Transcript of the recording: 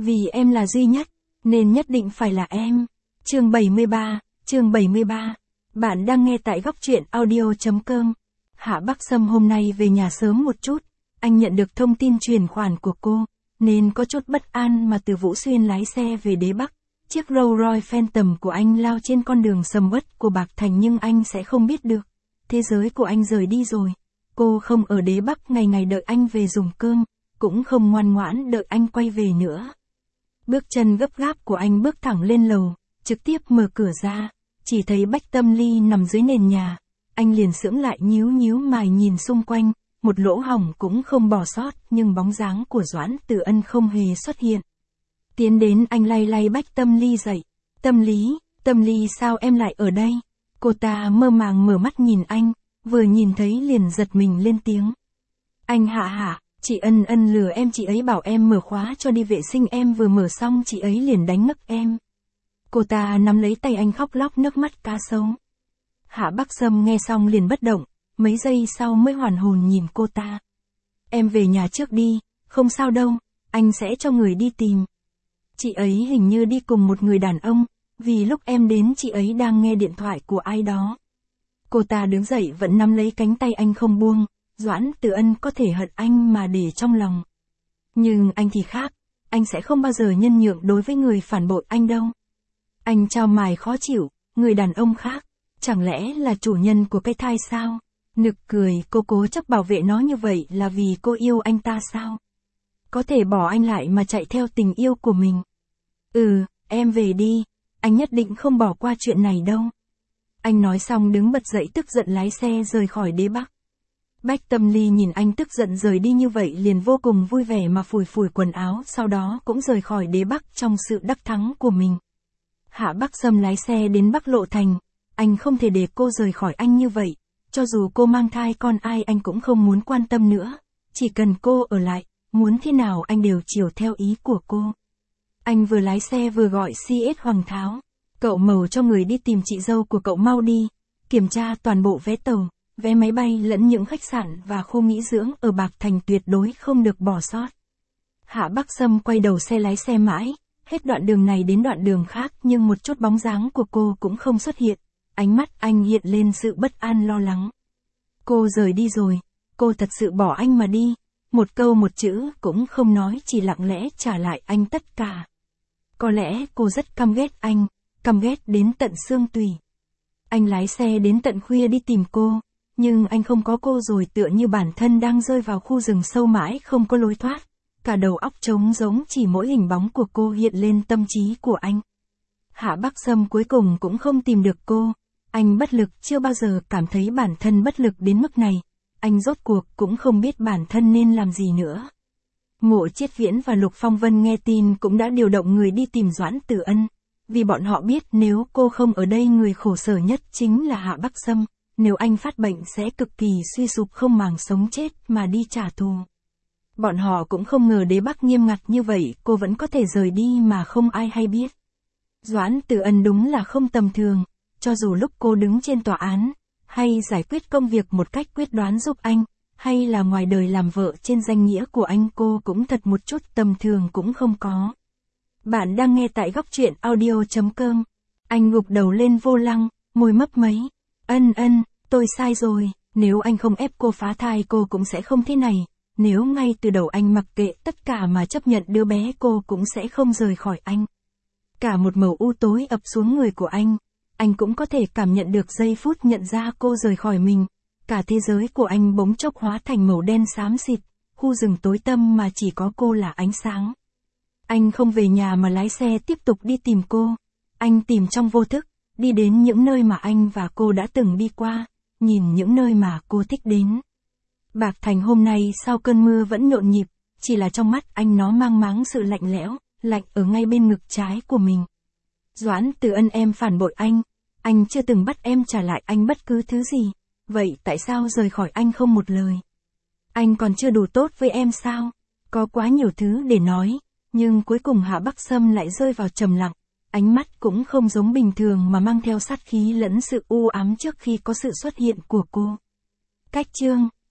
Vì em là duy nhất, nên nhất định phải là em. Chương 73. Bạn đang nghe tại góc truyện audio.com. Hạ Bắc Sâm hôm nay về nhà sớm một chút, anh nhận được thông tin chuyển khoản của cô, nên có chút bất an mà từ Vũ Xuyên lái xe về Đế Bắc. Chiếc Rolls Royce Phantom của anh lao trên con đường sầm uất của Bạc Thành nhưng anh sẽ không biết được. Thế giới của anh rời đi rồi. Cô không ở Đế Bắc ngày ngày đợi anh về dùng cơm, cũng không ngoan ngoãn đợi anh quay về nữa. Bước chân gấp gáp của anh bước thẳng lên lầu, trực tiếp mở cửa ra, chỉ thấy Bách Tâm Ly nằm dưới nền nhà. Anh liền sững lại nhíu mày nhìn xung quanh, một lỗ hổng cũng không bỏ sót nhưng bóng dáng của Doãn Tử Ân không hề xuất hiện. Tiến đến anh lay Bách Tâm Ly dậy. Tâm Ly sao em lại ở đây? Cô ta mơ màng mở mắt nhìn anh, vừa nhìn thấy liền giật mình lên tiếng. Anh Hạ, chị Ân lừa em, chị ấy bảo em mở khóa cho đi vệ sinh, em vừa mở xong chị ấy liền đánh ngất em. Cô ta nắm lấy tay anh khóc lóc nước mắt cá sấu. Hạ Bắc Sâm nghe xong liền bất động, mấy giây sau mới hoàn hồn nhìn cô ta. Em về nhà trước đi, không sao đâu, anh sẽ cho người đi tìm. Chị ấy hình như đi cùng một người đàn ông, vì lúc em đến chị ấy đang nghe điện thoại của ai đó. Cô ta đứng dậy vẫn nắm lấy cánh tay anh không buông. Doãn Tử Ân có thể hận anh mà để trong lòng. Nhưng anh thì khác, anh sẽ không bao giờ nhân nhượng đối với người phản bội anh đâu. Anh chao mày khó chịu, người đàn ông khác, chẳng lẽ là chủ nhân của cái thai sao? Nực cười, cô cố chấp bảo vệ nó như vậy là vì cô yêu anh ta sao? Có thể bỏ anh lại mà chạy theo tình yêu của mình. Em về đi, anh nhất định không bỏ qua chuyện này đâu. Anh nói xong đứng bật dậy tức giận lái xe rời khỏi Đế Bắc. Bách Tâm Ly nhìn anh tức giận rời đi như vậy liền vô cùng vui vẻ mà phủi quần áo, sau đó cũng rời khỏi Đế Bắc trong sự đắc thắng của mình. Hạ Bắc Sâm lái xe đến Bắc Lộ Thành, anh không thể để cô rời khỏi anh như vậy, cho dù cô mang thai con ai anh cũng không muốn quan tâm nữa, chỉ cần cô ở lại, muốn thế nào anh đều chiều theo ý của cô. Anh vừa lái xe vừa gọi CS Hoàng Tháo, cậu mầu cho người đi tìm chị dâu của cậu mau đi, kiểm tra toàn bộ vé tàu, vé máy bay lẫn những khách sạn và khu nghỉ dưỡng ở Bạc Thành tuyệt đối không được bỏ sót. Hạ Bắc Sâm quay đầu xe lái xe mãi, hết đoạn đường này đến đoạn đường khác nhưng một chút bóng dáng của cô cũng không xuất hiện, ánh mắt anh hiện lên sự bất an lo lắng. Cô rời đi rồi, cô thật sự bỏ anh mà đi, một câu một chữ cũng không nói, chỉ lặng lẽ trả lại anh tất cả. Có lẽ cô rất căm ghét anh, căm ghét đến tận xương tủy. Anh lái xe đến tận khuya đi tìm cô. Nhưng anh không có cô rồi, tựa như bản thân đang rơi vào khu rừng sâu mãi không có lối thoát. Cả đầu óc trống rỗng, chỉ mỗi hình bóng của cô hiện lên tâm trí của anh. Hạ Bắc Sâm cuối cùng cũng không tìm được cô. Anh bất lực, chưa bao giờ cảm thấy bản thân bất lực đến mức này. Anh rốt cuộc cũng không biết bản thân nên làm gì nữa. Ngộ Chiết Viễn và Lục Phong Vân nghe tin cũng đã điều động người đi tìm Doãn Tử Ân. Vì bọn họ biết nếu cô không ở đây người khổ sở nhất chính là Hạ Bắc Sâm. Nếu anh phát bệnh sẽ cực kỳ suy sụp không màng sống chết mà đi trả thù. Bọn họ cũng không ngờ Đế Bắc nghiêm ngặt như vậy, cô vẫn có thể rời đi mà không ai hay biết. Doãn Tử Ân đúng là không tầm thường, cho dù lúc cô đứng trên tòa án, hay giải quyết công việc một cách quyết đoán giúp anh, hay là ngoài đời làm vợ trên danh nghĩa của anh, cô cũng thật một chút tầm thường cũng không có. Bạn đang nghe tại góc truyện audio.com. Anh gục đầu lên vô lăng, môi mấp máy. Ân, tôi sai rồi, nếu anh không ép cô phá thai cô cũng sẽ không thế này, nếu ngay từ đầu anh mặc kệ tất cả mà chấp nhận đứa bé cô cũng sẽ không rời khỏi anh. Cả một màu u tối ập xuống người của anh cũng có thể cảm nhận được giây phút nhận ra cô rời khỏi mình, cả thế giới của anh bỗng chốc hóa thành màu đen xám xịt, khu rừng tối tăm mà chỉ có cô là ánh sáng. Anh không về nhà mà lái xe tiếp tục đi tìm cô, anh tìm trong vô thức. Đi đến những nơi mà anh và cô đã từng đi qua, nhìn những nơi mà cô thích đến. Bạc Thành hôm nay sau cơn mưa vẫn nhộn nhịp, chỉ là trong mắt anh nó mang máng sự lạnh lẽo, lạnh ở ngay bên ngực trái của mình. Doãn Tử Ân, em phản bội anh chưa từng bắt em trả lại anh bất cứ thứ gì, vậy tại sao rời khỏi anh không một lời? Anh còn chưa đủ tốt với em sao? Có quá nhiều thứ để nói, nhưng cuối cùng Hạ Bắc Sâm lại rơi vào trầm lặng. Ánh mắt cũng không giống bình thường mà mang theo sát khí lẫn sự u ám trước khi có sự xuất hiện của cô. Cách chương